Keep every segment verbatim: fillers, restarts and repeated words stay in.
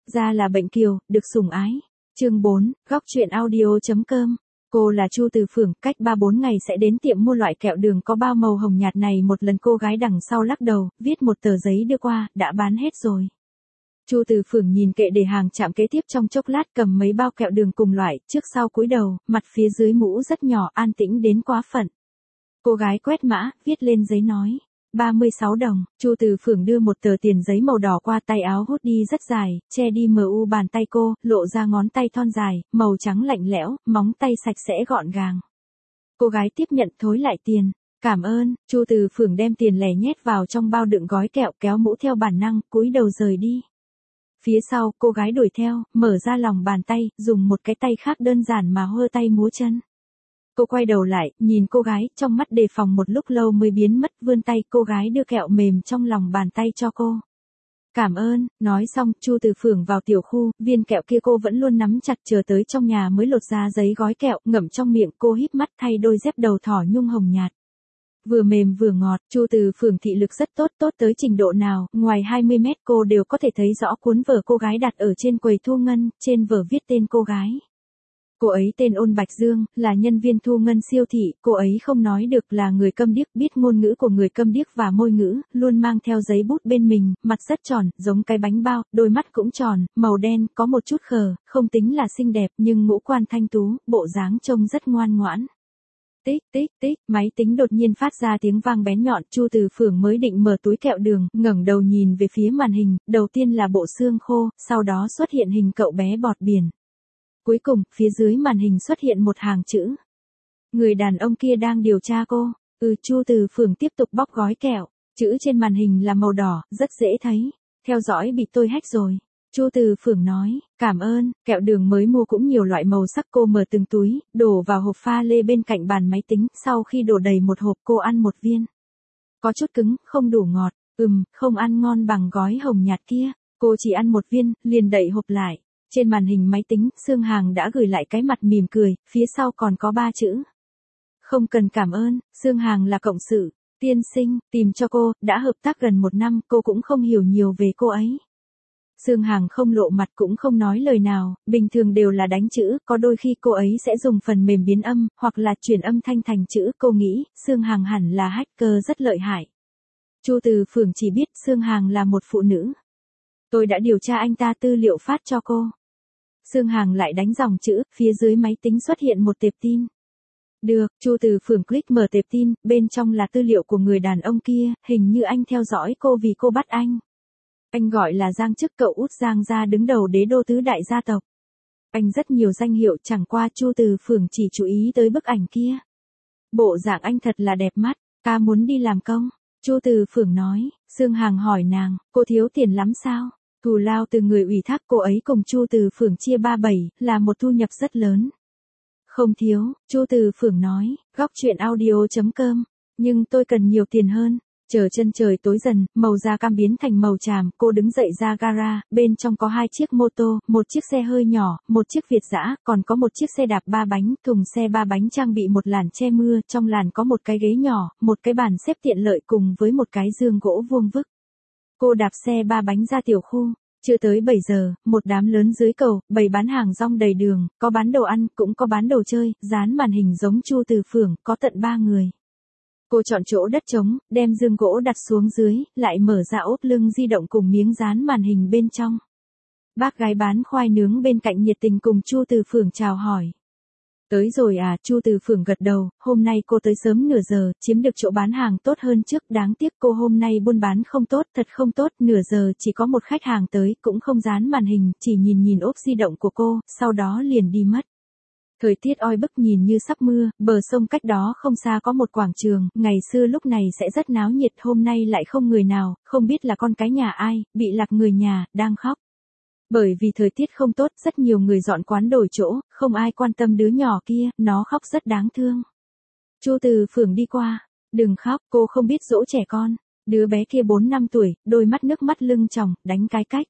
Ra là bệnh kiều, được sủng ái. Chương bốn, góc truyện audio.com. Cô là Chu Từ Phượng, cách ba bốn ngày sẽ đến tiệm mua loại kẹo đường có bao màu hồng nhạt này một lần. Cô gái đằng sau lắc đầu, viết một tờ giấy đưa qua, đã bán hết rồi. Chu Từ Phượng nhìn kệ để hàng chạm kế tiếp trong chốc lát, cầm mấy bao kẹo đường cùng loại, trước sau cúi đầu, mặt phía dưới mũ rất nhỏ, an tĩnh đến quá phận. Cô gái quét mã, viết lên giấy nói, ba mươi sáu đồng. Chu Từ Phượng đưa một tờ tiền giấy màu đỏ qua, tay áo hút đi rất dài, che đi mờ u bàn tay cô, lộ ra ngón tay thon dài, màu trắng lạnh lẽo, móng tay sạch sẽ gọn gàng. Cô gái tiếp nhận, thối lại tiền. Cảm ơn. Chu Từ Phượng đem tiền lẻ nhét vào trong bao đựng gói kẹo, kéo mũ theo bản năng, cúi đầu rời đi. Phía sau, cô gái đuổi theo, mở ra lòng bàn tay, dùng một cái tay khác đơn giản mà hơ tay múa chân. Cô quay đầu lại, nhìn cô gái, trong mắt đề phòng một lúc lâu mới biến mất, vươn tay, cô gái đưa kẹo mềm trong lòng bàn tay cho cô. Cảm ơn. Nói xong, Chu Từ Phượng vào tiểu khu, viên kẹo kia cô vẫn luôn nắm chặt, chờ tới trong nhà mới lột ra giấy gói kẹo, ngậm trong miệng. Cô híp mắt thay đôi dép đầu thỏ nhung hồng nhạt. Vừa mềm vừa ngọt. Chu Từ Phượng thị lực rất tốt, tốt tới trình độ nào, ngoài hai mươi mét cô đều có thể thấy rõ cuốn vở cô gái đặt ở trên quầy thu ngân, trên vở viết tên cô gái. Cô ấy tên Ôn Bạch Dương, là nhân viên thu ngân siêu thị. Cô ấy không nói được, là người câm điếc, biết ngôn ngữ của người câm điếc và môi ngữ, luôn mang theo giấy bút bên mình, mặt rất tròn, giống cái bánh bao, đôi mắt cũng tròn, màu đen, có một chút khờ, không tính là xinh đẹp, nhưng ngũ quan thanh tú, bộ dáng trông rất ngoan ngoãn. Tích tích tích, máy tính đột nhiên phát ra tiếng vang bén nhọn. Chu Từ Phượng mới định mở túi kẹo đường, ngẩng đầu nhìn về phía màn hình, đầu tiên là bộ xương khô, sau đó xuất hiện hình cậu bé bọt biển. Cuối cùng, phía dưới màn hình xuất hiện một hàng chữ. Người đàn ông kia đang điều tra cô. Ừ. Chu Từ Phượng tiếp tục bóc gói kẹo. Chữ trên màn hình là màu đỏ, rất dễ thấy. Theo dõi bị tôi hack rồi. Chu Từ Phượng nói, cảm ơn. Kẹo đường mới mua cũng nhiều loại màu sắc. Cô mở từng túi, đổ vào hộp pha lê bên cạnh bàn máy tính. Sau khi đổ đầy một hộp, cô ăn một viên. Có chút cứng, không đủ ngọt. Ừm, không ăn ngon bằng gói hồng nhạt kia. Cô chỉ ăn một viên, liền đậy hộp lại. Trên màn hình máy tính, Sương Hàng đã gửi lại cái mặt mỉm cười, phía sau còn có ba chữ. Không cần cảm ơn. Sương Hàng là cộng sự. Tiên sinh, tìm cho cô, đã hợp tác gần một năm, cô cũng không hiểu nhiều về cô ấy. Sương Hàng không lộ mặt cũng không nói lời nào, bình thường đều là đánh chữ, có đôi khi cô ấy sẽ dùng phần mềm biến âm, hoặc là chuyển âm thanh thành chữ. Cô nghĩ, Sương Hàng hẳn là hacker rất lợi hại. Chu Từ Phượng chỉ biết Sương Hàng là một phụ nữ. Tôi đã điều tra anh ta, tư liệu phát cho cô. Sương Hàng lại đánh dòng chữ, phía dưới máy tính xuất hiện một tệp tin. Được. Chu Từ Phượng click mở tệp tin, bên trong là tư liệu của người đàn ông kia, hình như anh theo dõi cô vì cô bắt anh. Anh gọi là Giang Chức, cậu út Giang gia đứng đầu đế đô tứ đại gia tộc. Anh rất nhiều danh hiệu, chẳng qua Chu Từ Phượng chỉ chú ý tới bức ảnh kia. Bộ dạng anh thật là đẹp mắt, ca muốn đi làm công. Chu Từ Phượng nói. Sương Hàng hỏi nàng, cô thiếu tiền lắm sao? Thù lao từ người ủy thác cô ấy cùng Chu Từ Phượng chia ba bảy, là một thu nhập rất lớn. Không thiếu. Chu Từ Phượng nói, góc truyện audio.com, nhưng tôi cần nhiều tiền hơn. Chờ chân trời tối dần, màu da cam biến thành màu tràm, cô đứng dậy ra gara, bên trong có hai chiếc mô tô, một chiếc xe hơi nhỏ, một chiếc Việt dã, còn có một chiếc xe đạp ba bánh, thùng xe ba bánh trang bị một làn che mưa, trong làn có một cái ghế nhỏ, một cái bàn xếp tiện lợi cùng với một cái giường gỗ vuông vức. Cô đạp xe ba bánh ra tiểu khu. Chưa tới bảy giờ, một đám lớn dưới cầu, bày bán hàng rong đầy đường, có bán đồ ăn, cũng có bán đồ chơi, dán màn hình giống Chu Từ Phượng, có tận ba người. Cô chọn chỗ đất trống, đem giường gỗ đặt xuống dưới, lại mở ra ốp lưng di động cùng miếng dán màn hình bên trong. Bác gái bán khoai nướng bên cạnh nhiệt tình cùng Chu Từ Phượng chào hỏi. Tới rồi à? Chu Từ Phượng gật đầu, hôm nay cô tới sớm nửa giờ, chiếm được chỗ bán hàng tốt hơn trước, đáng tiếc cô hôm nay buôn bán không tốt, thật không tốt, nửa giờ chỉ có một khách hàng tới, cũng không dán màn hình, chỉ nhìn nhìn ốp di động của cô, sau đó liền đi mất. Thời tiết oi bức nhìn như sắp mưa, bờ sông cách đó không xa có một quảng trường, ngày xưa lúc này sẽ rất náo nhiệt, hôm nay lại không người nào, không biết là con cái nhà ai, bị lạc người nhà, đang khóc. Bởi vì thời tiết không tốt, rất nhiều người dọn quán đổi chỗ, không ai quan tâm đứa nhỏ kia, nó khóc rất đáng thương. Chu Từ Phượng đi qua, đừng khóc, cô không biết dỗ trẻ con. Đứa bé kia bốn năm tuổi, đôi mắt nước mắt lưng tròng, đánh cái cách.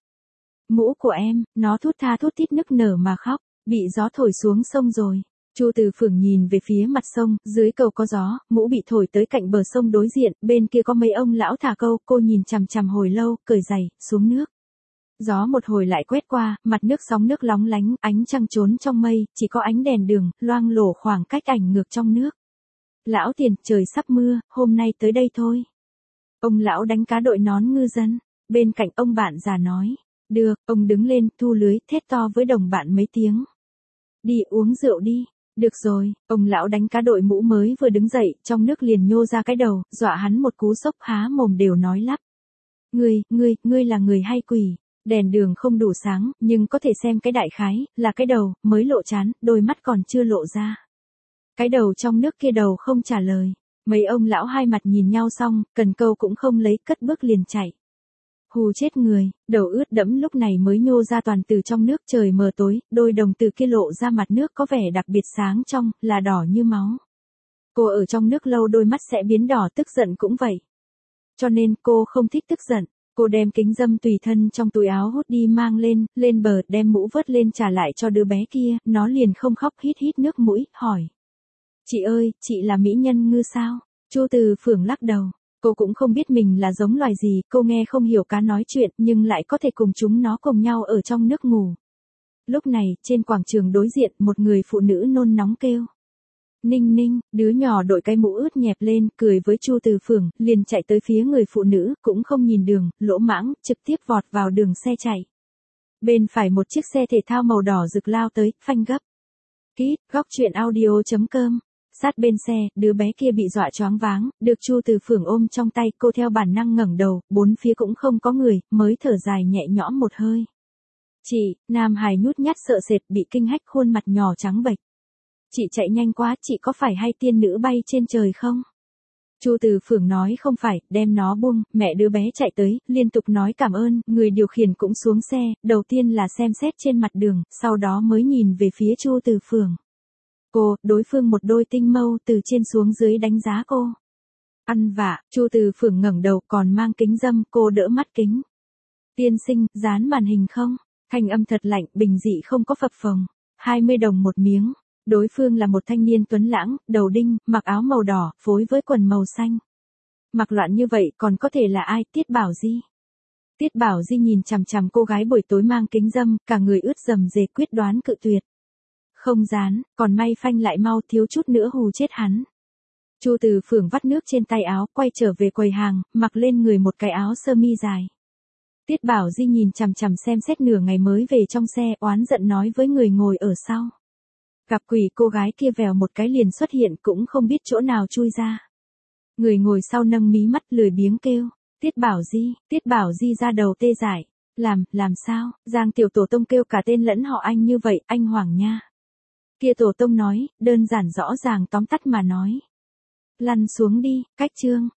Mũ của em, nó thút tha thút thít nức nở mà khóc, bị gió thổi xuống sông rồi. Chu Từ Phượng nhìn về phía mặt sông, dưới cầu có gió, mũ bị thổi tới cạnh bờ sông đối diện, bên kia có mấy ông lão thả câu, cô nhìn chằm chằm hồi lâu, cởi giày, xuống nước. Gió một hồi lại quét qua, mặt nước sóng nước lóng lánh, ánh trăng trốn trong mây, chỉ có ánh đèn đường, loang lổ khoảng cách ảnh ngược trong nước. Lão Tiền, trời sắp mưa, hôm nay tới đây thôi. Ông lão đánh cá đội nón ngư dân, bên cạnh ông bạn già nói. Được, ông đứng lên, thu lưới, thét to với đồng bạn mấy tiếng. Đi uống rượu đi. Được rồi, ông lão đánh cá đội mũ mới vừa đứng dậy, trong nước liền nhô ra cái đầu, dọa hắn một cú sốc há mồm đều nói lắp. Ngươi, ngươi, ngươi là người hay quỷ? Đèn đường không đủ sáng, nhưng có thể xem cái đại khái, là cái đầu, mới lộ trán, đôi mắt còn chưa lộ ra. Cái đầu trong nước kia đầu không trả lời. Mấy ông lão hai mặt nhìn nhau xong, cần câu cũng không lấy, cất bước liền chạy. Hù chết người, đầu ướt đẫm lúc này mới nhô ra toàn từ trong nước, trời mờ tối, đôi đồng từ kia lộ ra mặt nước có vẻ đặc biệt sáng trong, là đỏ như máu. Cô ở trong nước lâu đôi mắt sẽ biến đỏ, tức giận cũng vậy. Cho nên cô không thích tức giận, cô đem kính dâm tùy thân trong túi áo hút đi mang lên, lên bờ, đem mũ vớt lên trả lại cho đứa bé kia, nó liền không khóc, hít hít nước mũi, hỏi. Chị ơi, chị là mỹ nhân ngư sao? Chu Từ Phượng lắc đầu. Cô cũng không biết mình là giống loài gì, cô nghe không hiểu cá nói chuyện, nhưng lại có thể cùng chúng nó cùng nhau ở trong nước ngủ. Lúc này, trên quảng trường đối diện, một người phụ nữ nôn nóng kêu. Ninh Ninh, đứa nhỏ đội cái mũ ướt nhẹp lên, cười với Chu Từ Phượng, liền chạy tới phía người phụ nữ, cũng không nhìn đường, lỗ mãng, trực tiếp vọt vào đường xe chạy. Bên phải một chiếc xe thể thao màu đỏ rực lao tới, phanh gấp. Kít, góc truyện audio chấm com. Sát bên xe, đứa bé kia bị dọa choáng váng, được Chu Từ Phượng ôm trong tay, cô theo bản năng ngẩng đầu, bốn phía cũng không có người, mới thở dài nhẹ nhõm một hơi. Chị, Nam Hải nhút nhát sợ sệt, bị kinh hách, khuôn mặt nhỏ trắng bệch. Chị chạy nhanh quá, chị có phải hay tiên nữ bay trên trời không? Chu Từ Phượng nói không phải, đem nó buông, mẹ đứa bé chạy tới, liên tục nói cảm ơn, người điều khiển cũng xuống xe, đầu tiên là xem xét trên mặt đường, sau đó mới nhìn về phía Chu Từ Phượng. Cô, đối phương một đôi tinh mâu từ trên xuống dưới đánh giá cô. Ăn vạ, Chu Từ Phượng ngẩng đầu còn mang kính dâm, cô đỡ mắt kính. Tiên sinh, dán màn hình không? Thanh âm thật lạnh, bình dị không có phập phồng. hai mươi đồng một miếng. Đối phương là một thanh niên tuấn lãng, đầu đinh, mặc áo màu đỏ, phối với quần màu xanh. Mặc loạn như vậy còn có thể là ai? Tiết Bảo Di. Tiết Bảo Di nhìn chằm chằm cô gái buổi tối mang kính dâm, cả người ướt rầm rề, quyết đoán cự tuyệt. Không dán, còn may phanh lại mau, thiếu chút nữa hù chết hắn. Chu Từ Phượng vắt nước trên tay áo, quay trở về quầy hàng, mặc lên người một cái áo sơ mi dài. Tiết Bảo Di nhìn chằm chằm xem xét nửa ngày mới về trong xe, oán giận nói với người ngồi ở sau. Gặp quỷ, cô gái kia vèo một cái liền xuất hiện, cũng không biết chỗ nào chui ra. Người ngồi sau nâng mí mắt, lười biếng kêu. Tiết Bảo Di, Tiết Bảo Di ra đầu tê dại. Làm, làm sao? Giang Tiểu Tổ Tông kêu cả tên lẫn họ anh như vậy, anh Hoàng nha. Kia Tổ Tông nói, đơn giản rõ ràng tóm tắt mà nói. Lăn xuống đi, cách chương.